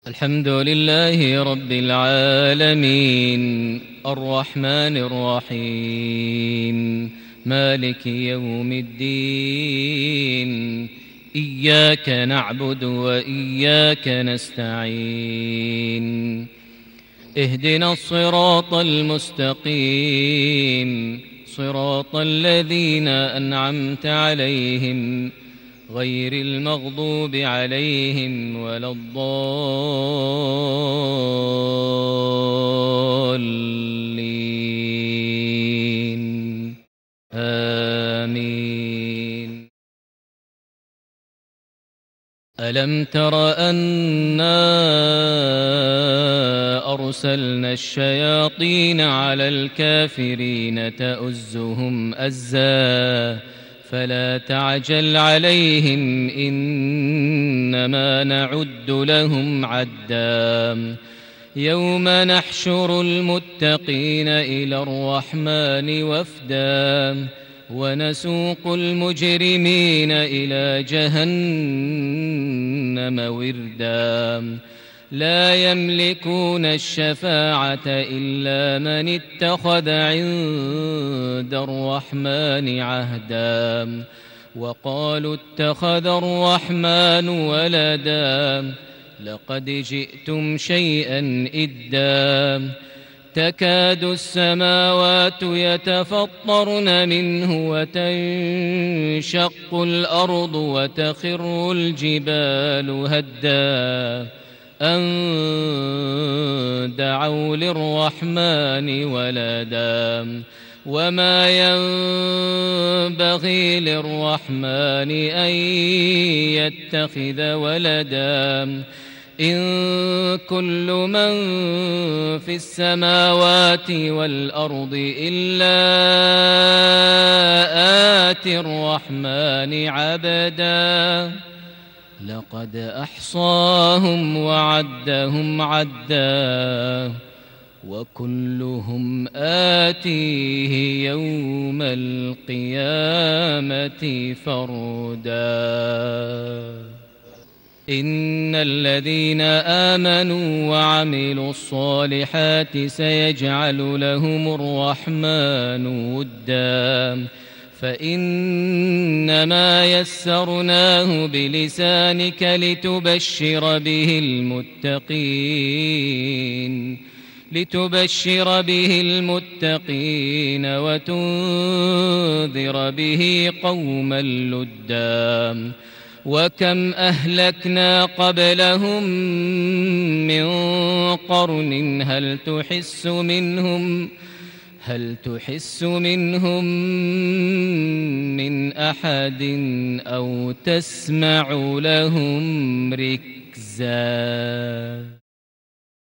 الحمد لله رب العالمين الرحمن الرحيم مالك يوم الدين إياك نعبد وإياك نستعين اهدنا الصراط المستقيم صراط الذين أنعمت عليهم غير المغضوب عليهم ولا الضالين آمين. ألم تر أنا أرسلنا الشياطين على الكافرين تؤزهم أزا فلا تعجل عليهم إنما نعد لهم عدا يوم نحشر المتقين إلى الرحمن وفدا ونسوق المجرمين إلى جهنم وردا لا يملكون الشفاعة إلا من اتخذ عند الرحمن عهدا وقالوا اتخذ الرحمن ولدا لقد جئتم شيئا إدا تكاد السماوات يتفطرن منه وتنشق الأرض وتخر الجبال هدا أن دعوا للرحمن ولدا وما ينبغي للرحمن أن يتخذ ولدا إن كل من في السماوات والأرض إلا آتي الرحمن عبدا لقد أحصاهم وعدهم عدا وكلهم آتيه يوم القيامة فردا إن الذين آمنوا وعملوا الصالحات سيجعل لهم الرحمن ودا فإنما يسرناه بلسانك لتبشر به المتقين وتنذر به قوما لدا وكم أهلكنا قبلهم من قرن هل تحس منهم من أحد أو تسمع لهم ركزا.